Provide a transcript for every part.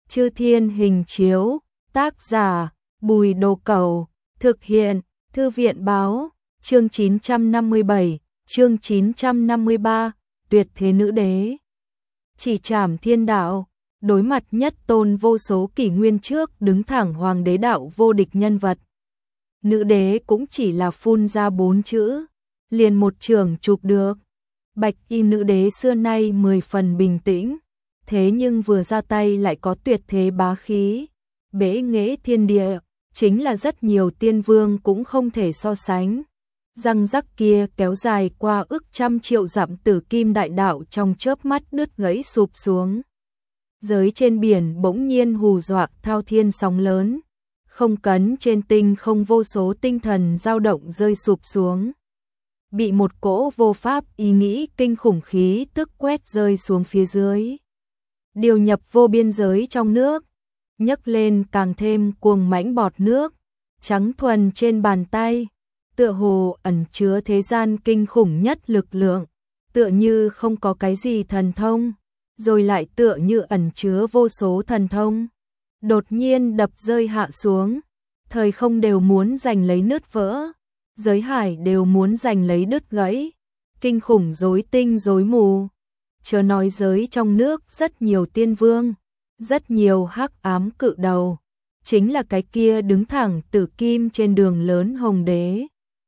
Chư Thiên Hình Chiếu, tác giả Bùi Đồ Cẩu, thực hiện Thư viện Báo, chương 957, chương 953, tuyệt thế nữ đế. Chỉ trảm thiên đạo, đối mặt nhất tôn vô số kỷ nguyên trước đứng thẳng hoàng đế đạo vô địch nhân vật. Nữ đế cũng chỉ là phun ra 4 chữ, liền một trường chụp được. Bạch y nữ đế xưa nay 10 phần bình tĩnh, thế nhưng vừa ra tay lại có tuyệt thế bá khí, bẽ nghễ thiên địa, chính là rất nhiều tiên vương cũng không thể so sánh. Răng rắc kia kéo dài qua ức trăm triệu dặm tử kim đại đạo trong chớp mắt đứt gãy sụp xuống. Giới trên biển bỗng nhiên hù dọa thao thiên sóng lớn, không cấn trên tinh không vô số tinh thần dao động rơi sụp xuống. Bị một cỗ vô pháp ý nghĩ kinh khủng khí tức quét rơi xuống phía dưới. Điều nhập vô biên giới trong nước, nhấc lên càng thêm cuồng mãnh bọt nước, trắng thuần trên bàn tay, tựa hồ ẩn chứa thế gian kinh khủng nhất lực lượng, tựa như không có cái gì thần thông, rồi lại tựa như ẩn chứa vô số thần thông. Đột nhiên đập rơi hạ xuống, thời không đều muốn giành lấy nứt vỡ, giới hải đều muốn giành lấy đứt gãy, kinh khủng rối tinh rối mù. Chớ nói giới trong nước rất nhiều tiên vương, rất nhiều hắc ám cự đầu, chính là cái kia đứng thẳng tử kim trên đường lớn hồng đế,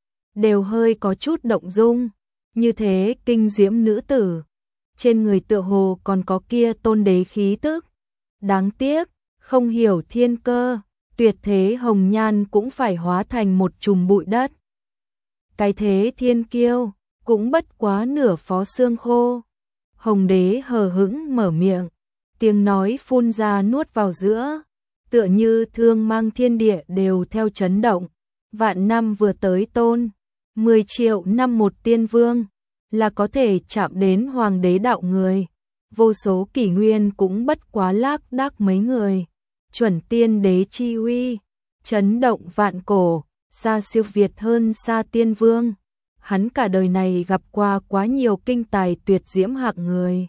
đều hơi có chút động dung. Như thế kinh diễm nữ tử, trên người tựa hồ còn có kia tôn đế khí tức. Đáng tiếc, không hiểu thiên cơ, tuyệt thế hồng nhan cũng phải hóa thành một chùm bụi đất. Cái thế thiên kiêu, cũng bất quá nửa phó xương khô. Hồng đế hờ hững mở miệng, tiếng nói phun ra nuốt vào giữa, tựa như thương mang thiên địa đều theo chấn động. Vạn năm vừa tới tôn, 10 triệu năm một tiên vương, là có thể chạm đến hoàng đế đạo người. Vô số kỷ nguyên cũng bất quá lác đác mấy người. Chuẩn tiên đế chi uy, chấn động vạn cổ, xa siêu việt hơn xa tiên vương. Hắn cả đời này gặp qua quá nhiều kinh tài tuyệt diễm hạng người.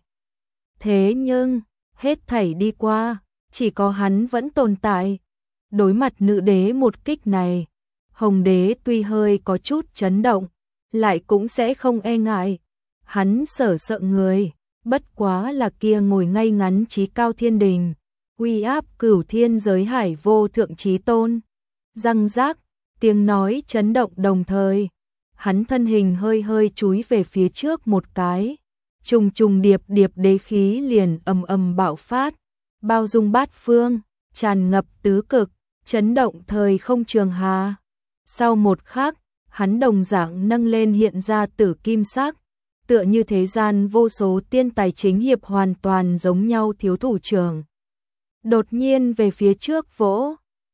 Thế nhưng, hết thảy đi qua, chỉ có hắn vẫn tồn tại. Đối mặt nữ đế một kích này, hồng đế tuy hơi có chút chấn động, lại cũng sẽ không e ngại. Hắn sợ người, bất quá là kia ngồi ngay ngắn trí cao thiên đình, uy áp cửu thiên giới hải vô thượng chí tôn. Răng rác, tiếng nói chấn động đồng thời, hắn thân hình hơi chúi về phía trước một cái, trùng điệp đế khí liền ầm bạo phát, bao dung bát phương, tràn ngập tứ cực, chấn động thời không trường hà. Sau một khắc, hắn đồng dạng nâng lên hiện ra tử kim sắc, tựa như thế gian vô số tiên tài chính hiệp hoàn toàn giống nhau thiếu thủ trưởng. Đột nhiên về phía trước vỗ,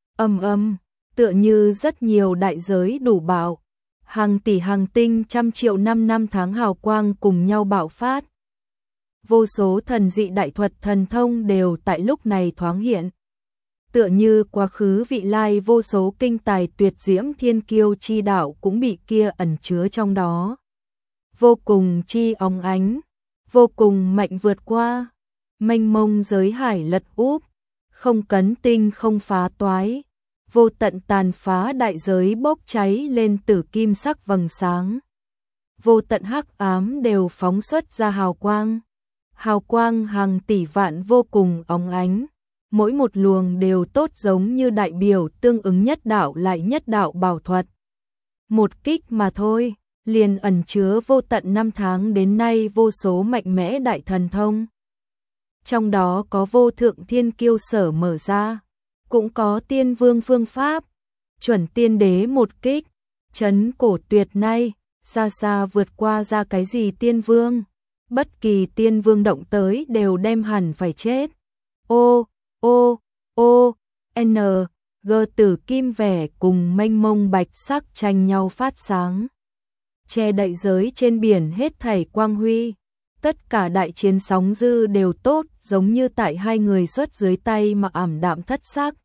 tựa như rất nhiều đại giới đủ bạo, hàng tỷ hàng tinh trăm triệu năm tháng hào quang cùng nhau bạo phát. Vô số thần dị đại thuật thần thông đều tại lúc này thoáng hiện. Tựa như quá khứ vị lai vô số kinh tài tuyệt diễm thiên kiêu chi đạo cũng bị kia ẩn chứa trong đó. Vô cùng chi óng ánh, vô cùng mạnh vượt qua, mênh mông giới hải lật úp, không cấn tinh không phá toái, vô tận tàn phá đại giới bốc cháy lên tử kim sắc vầng sáng. Vô tận hắc ám đều phóng xuất ra hào quang hàng tỷ vạn vô cùng óng ánh, mỗi một luồng đều tốt giống như đại biểu tương ứng nhất đạo lại nhất đạo bảo thuật. Một kích mà thôi, liền ẩn chứa vô tận năm tháng đến nay vô số mạnh mẽ đại thần thông. Trong đó có vô thượng thiên kiêu sở mở ra, cũng có tiên vương phương pháp. Chuẩn tiên đế một kích, chấn cổ tuyệt nay, xa xa vượt qua ra cái gì tiên vương. Bất kỳ tiên vương động tới đều đem hẳn phải chết. N, G tử kim vẻ cùng mênh mông bạch sắc tranh nhau phát sáng. Che đậy giới trên biển hết thảy quang huy. Tất cả đại chiến sóng dư đều tốt giống như tại hai người xuất dưới tay mà ảm đạm thất sắc.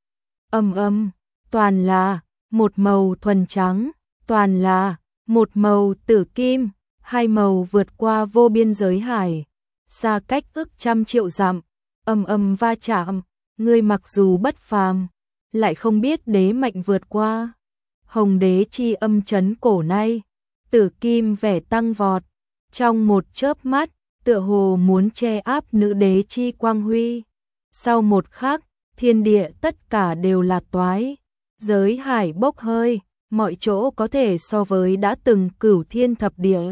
Toàn là một màu thuần trắng, toàn là một màu tử kim, hai màu vượt qua vô biên giới hải, xa cách ức trăm triệu dặm, va chạm, ngươi mặc dù bất phàm, lại không biết đế mệnh vượt qua. Hồng đế chi âm chấn cổ nay, tử kim vẻ tăng vọt, trong một chớp mắt, tựa hồ muốn che áp nữ đế chi quang huy. Sau một khắc, thiên địa tất cả đều là toái, giới hải bốc hơi, mọi chỗ có thể so với đã từng cửu thiên thập địa.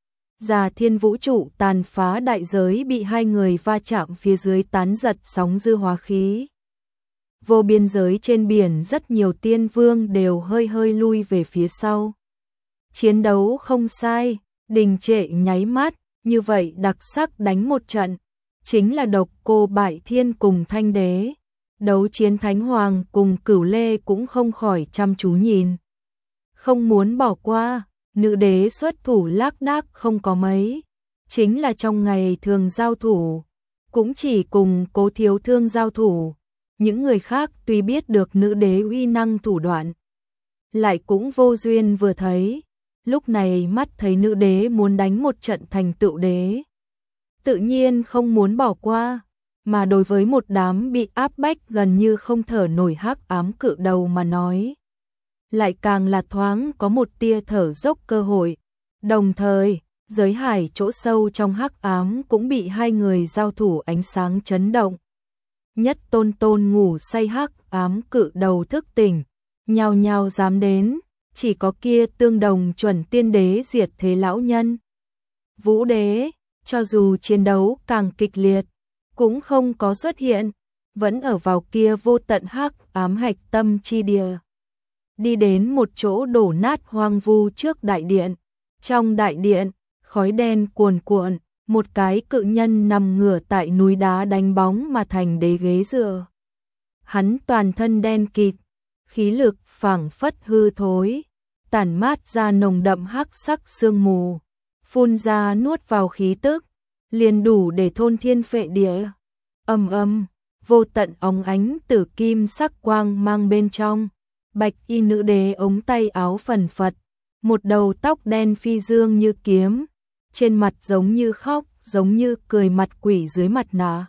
Già thiên vũ trụ tàn phá đại giới bị hai người va chạm phía dưới tán giật sóng dư hóa khí. Vô biên giới trên biển rất nhiều tiên vương đều hơi hơi lui về phía sau. Chiến đấu không sai, đình trệ nháy mắt, như vậy đặc sắc đánh một trận, chính là độc cô Bại Thiên cùng Thanh Đế. Đấu chiến Thánh Hoàng cùng Cửu Lê cũng không khỏi chăm chú nhìn. Không muốn bỏ qua, nữ đế xuất thủ lác đác không có mấy. Chính là trong ngày thường giao thủ, cũng chỉ cùng Cố Thiếu Thương giao thủ. Những người khác tuy biết được nữ đế uy năng thủ đoạn, lại cũng vô duyên vừa thấy. Lúc này mắt thấy nữ đế muốn đánh một trận thành tựu đế, tự nhiên không muốn bỏ qua, mà đối với một đám bị áp bách gần như không thở nổi hắc ám cự đầu mà nói, lại càng là thoáng có một tia thở dốc cơ hội. Đồng thời, giới hải chỗ sâu trong hắc ám cũng bị hai người giao thủ ánh sáng chấn động. Nhất tôn tôn ngủ say hắc ám cự đầu thức tỉnh, nhao nhao dám đến, chỉ có kia tương đồng chuẩn tiên đế diệt thế lão nhân. Vũ đế, cho dù chiến đấu càng kịch liệt, cũng không có xuất hiện, vẫn ở vào kia vô tận hắc ám hạch tâm chi địa. Đi đến một chỗ đổ nát hoang vu trước đại điện, trong đại điện, khói đen cuồn cuộn, một cái cự nhân nằm ngửa tại núi đá đánh bóng mà thành đế ghế dựa. Hắn toàn thân đen kịt, khí lực phảng phất hư thối, tản mát ra nồng đậm hắc sắc sương mù, phun ra nuốt vào khí tức, liền đủ để thôn thiên phệ địa. Ầm ầm, vô tận óng ánh tử kim sắc quang mang bên trong, bạch y nữ đế ống tay áo phần phật, một đầu tóc đen phi dương như kiếm, trên mặt giống như khóc, giống như cười mặt quỷ dưới mặt nạ.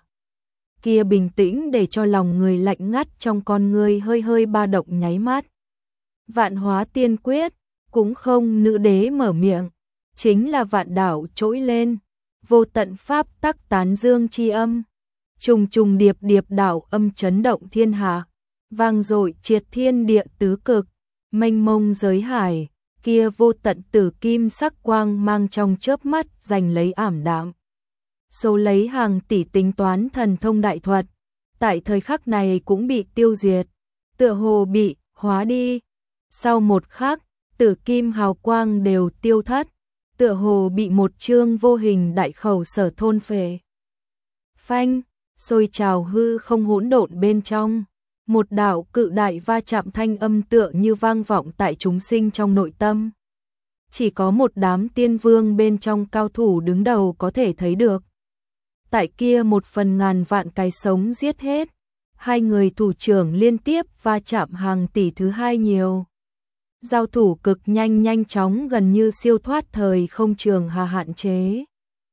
Kia bình tĩnh để cho lòng người lạnh ngắt trong con người hơi hơi ba động nháy mắt. Vạn hóa tiên quyết, cũng không nữ đế mở miệng, chính là vạn đảo trỗi lên, vô tận pháp tắc tán dương chi âm, trùng trùng điệp điệp đảo âm chấn động thiên hạ, vang dội triệt thiên địa tứ cực, mênh mông giới hải, kia vô tận tử kim sắc quang mang trong chớp mắt giành lấy ảm đạm. Số lấy hàng tỷ tính toán thần thông đại thuật, tại thời khắc này cũng bị tiêu diệt, tựa hồ bị hóa đi. Sau một khắc, tử kim hào quang đều tiêu thất, tựa hồ bị một chương vô hình đại khẩu sở thôn phệ. Phanh, sôi trào hư không hỗn độn bên trong, một đạo cự đại va chạm thanh âm tựa như vang vọng tại chúng sinh trong nội tâm. Chỉ có một đám tiên vương bên trong cao thủ đứng đầu có thể thấy được. Tại kia một phần ngàn vạn cái sống giết hết, hai người thủ trưởng liên tiếp va chạm hàng tỷ thứ hai nhiều. Giao thủ cực nhanh chóng gần như siêu thoát thời không trường hà hạn chế.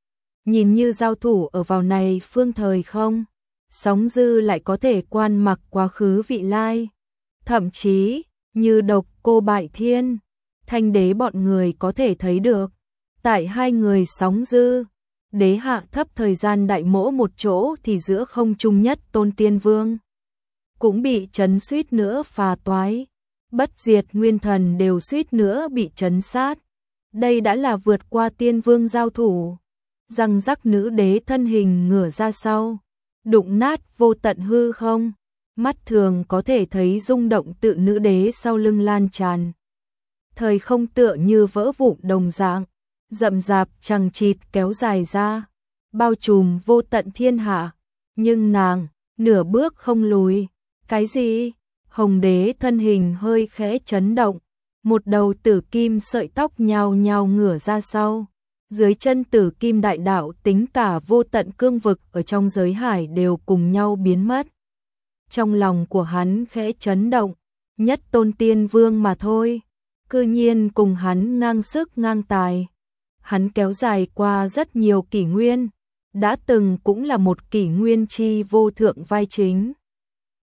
Nhìn như giao thủ ở vào này phương thời không, sóng dư lại có thể quan mặc quá khứ vị lai. Thậm chí, như độc cô Bại Thiên, Thanh Đế bọn người có thể thấy được. Tại hai người sóng dư, đế hạ thấp thời gian đại mỗ một chỗ thì giữa không trung nhất tôn tiên vương. Cũng bị chấn suýt nữa phá toái. Bất diệt nguyên thần đều suýt nữa bị chấn sát. Đây đã là vượt qua tiên vương giao thủ. Răng rắc nữ đế thân hình ngửa ra sau, đụng nát vô tận hư không. Mắt thường có thể thấy rung động tự nữ đế sau lưng lan tràn. Thời không tựa như vỡ vụn đồng dạng, rậm rạp chằng chịt kéo dài ra, bao trùm vô tận thiên hạ. Nhưng nàng, nửa bước không lùi. Cái gì? Hồng đế thân hình hơi khẽ chấn động, một đầu tử kim sợi tóc nhao nhao ngửa ra sau. Dưới chân tử kim đại đạo tính cả vô tận cương vực ở trong giới hải đều cùng nhau biến mất. Trong lòng của hắn khẽ chấn động, nhất tôn tiên vương mà thôi, cư nhiên cùng hắn ngang sức ngang tài. Hắn kéo dài qua rất nhiều kỷ nguyên, đã từng cũng là một kỷ nguyên chi vô thượng vai chính.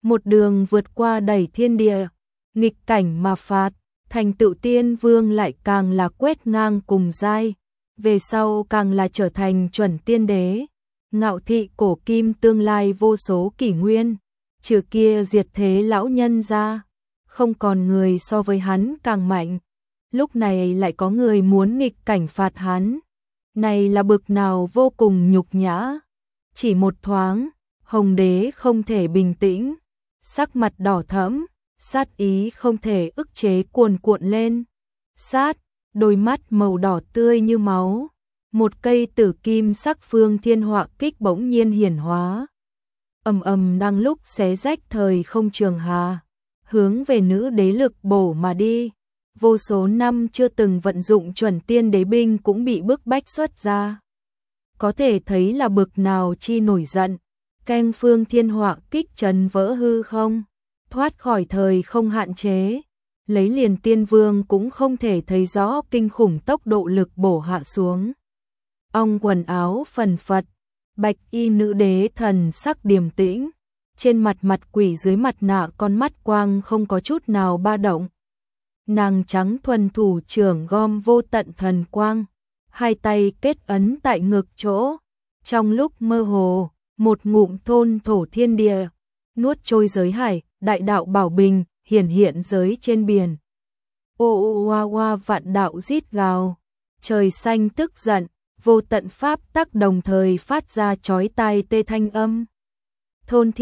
một đường vượt qua đẩy thiên địa, nghịch cảnh mà phạt, thành tựu tiên vương lại càng là quét ngang cùng giai, về sau càng là trở thành chuẩn tiên đế, ngạo thị cổ kim tương lai vô số kỷ nguyên, trừ kia diệt thế lão nhân ra, không còn người so với hắn càng mạnh, lúc này lại có người muốn nghịch cảnh phạt hắn, này là bực nào vô cùng nhục nhã, chỉ một thoáng, Hồng đế không thể bình tĩnh, sắc mặt đỏ thẫm, sát ý không thể ức chế cuồn cuộn lên. Đôi mắt màu đỏ tươi như máu, một cây tử kim sắc phương thiên họa kích bỗng nhiên hiển hóa. Ầm ầm đang lúc xé rách thời không trường hà, hướng về nữ đế lực bổ mà đi. Vô số năm chưa từng vận dụng chuẩn tiên đế binh cũng bị bức bách xuất ra. Có thể thấy là bực nào chi nổi giận, canh phương thiên họa kích trấn vỡ hư không, thoát khỏi thời không hạn chế, lấy liền tiên vương cũng không thể thấy rõ kinh khủng tốc độ lực bổ hạ xuống. Ong quần áo phần phật, bạch y nữ đế thần sắc điềm tĩnh, trên mặt quỷ dưới mặt nạ con mắt quang không có chút nào ba động. Nàng trắng thuần thủ trưởng gom vô tận thần quang, hai tay kết ấn tại ngực chỗ, trong lúc mơ hồ, một ngụm thôn thổ thiên địa, nuốt trôi giới hải, đại đạo bảo bình, hiển hiện giới trên biển. Ô oa oa vạn đạo rít gào, trời xanh tức giận, vô tận pháp tắc đồng thời phát ra chói tai tê thanh âm. Thôn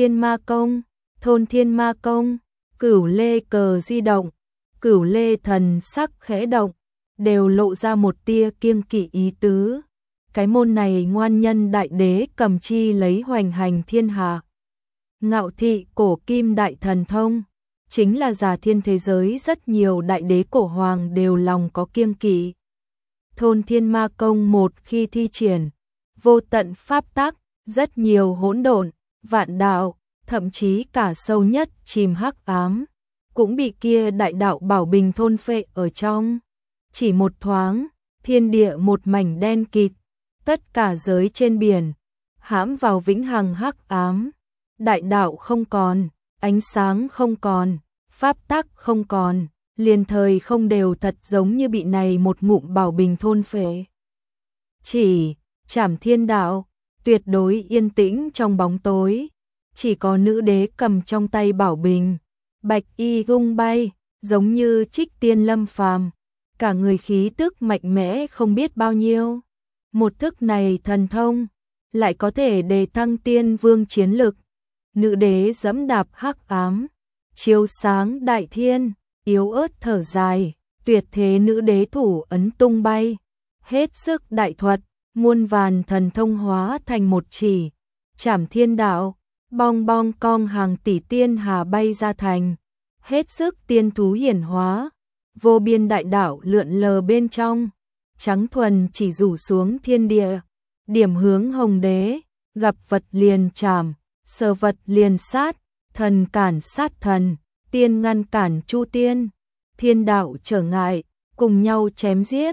thiên ma công, cửu lê cờ di động, cửu lê thần sắc khẽ động, đều lộ ra một tia kiêng kỵ ý tứ. Cái môn này ngoan nhân đại đế cầm chi lấy hoành hành thiên hạ. Ngạo thị cổ kim đại thần thông, chính là giả thiên thế giới rất nhiều đại đế cổ hoàng đều lòng có kiêng kỵ. Thôn thiên ma công một khi thi triển, vô tận pháp tắc, rất nhiều hỗn độn, vạn đạo, thậm chí cả sâu nhất chìm hắc ám, cũng bị kia đại đạo bảo bình thôn phệ ở trong. Chỉ một thoáng, thiên địa một mảnh đen kịt, tất cả giới trên biển, hãm vào vĩnh hằng hắc ám, đại đạo không còn, ánh sáng không còn, pháp tắc không còn, liền thời không đều thật giống như bị này một ngụm bảo bình thôn phệ. Chỉ Trảm Thiên đạo, tuyệt đối yên tĩnh trong bóng tối, chỉ có nữ đế cầm trong tay bảo bình, bạch y tung bay, giống như trích tiên lâm phàm, cả người khí tức mạnh mẽ không biết bao nhiêu. Một thức này thần thông, lại có thể đề thăng tiên vương chiến lực. Nữ đế dẫm đạp hắc ám, chiếu sáng đại thiên, yếu ớt thở dài, tuyệt thế nữ đế thủ ấn tung bay, hết sức đại thuật, muôn vàn thần thông hóa thành một chỉ, Trảm Thiên đạo, bong bong cong hàng tỷ tiên hà bay ra thành, hết sức tiên thú hiển hóa, vô biên đại đạo lượn lờ bên trong, trắng thuần chỉ rủ xuống thiên địa, điểm hướng Hồng đế, gặp vật liền trảm, sờ vật liền sát, thần cản sát thần, tiên ngăn cản chu tiên, thiên đạo trở ngại, cùng nhau chém giết,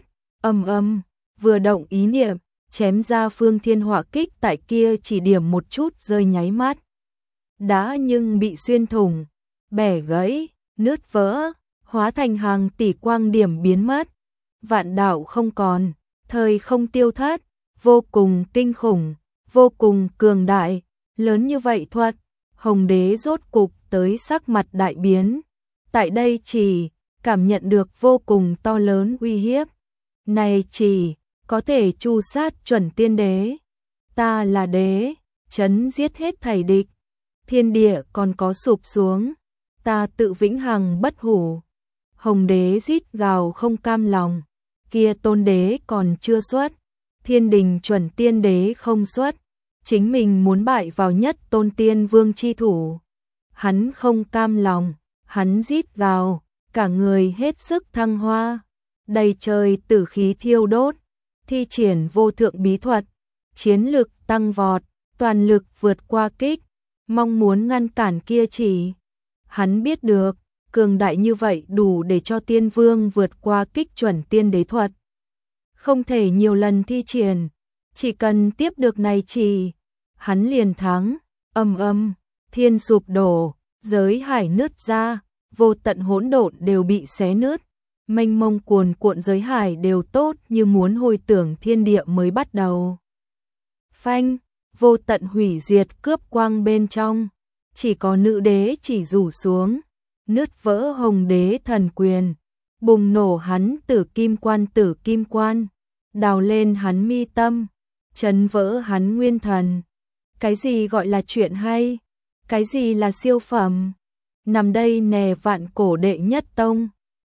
vừa động ý niệm, chém ra phương thiên hỏa kích tại kia chỉ điểm một chút rơi nháy mắt. Đã nhưng bị xuyên thủng, bẻ gãy, nứt vỡ, hóa thành hàng tỷ quang điểm biến mất. Vạn đạo không còn, thời không tiêu thất, vô cùng kinh khủng, vô cùng cường đại, lớn như vậy thuật, Hồng đế rốt cục tới sắc mặt đại biến. Tại đây chỉ cảm nhận được vô cùng to lớn uy hiếp. Này chỉ có thể tru sát chuẩn tiên đế. Ta là đế, chấn giết hết thảy địch. Thiên địa còn có sụp xuống, ta tự vĩnh hằng bất hủ. Hồng đế rít gào không cam lòng, kia tôn đế còn chưa xuất, thiên đình chuẩn tiên đế không xuất, chính mình muốn bại vào nhất tôn tiên vương chi thủ. Hắn không cam lòng, hắn rít gào, cả người hết sức thăng hoa, đầy trời tử khí thiêu đốt, thi triển vô thượng bí thuật, chiến lực tăng vọt, toàn lực vượt qua kích, mong muốn ngăn cản kia chỉ. Hắn biết được, cường đại như vậy đủ để cho tiên vương vượt qua kích chuẩn tiên đế thuật. Không thể nhiều lần thi triển, chỉ cần tiếp được này chỉ, hắn liền thắng. Thiên sụp đổ, giới hải nứt ra, vô tận hỗn độn đều bị xé nứt, mênh mông cuồn cuộn giới hải đều tốt như muốn hồi tưởng thiên địa mới bắt đầu. Phanh, vô tận hủy diệt cướp quang bên trong, chỉ có nữ đế chỉ rủ xuống, nứt vỡ hồng đế thần quyền, bùng nổ hắn tử kim quan, đào lên hắn mi tâm, chấn vỡ hắn nguyên thần. Cái gì gọi là chuyện hay? Cái gì là siêu phẩm? Nằm đây nè vạn cổ đệ nhất tông,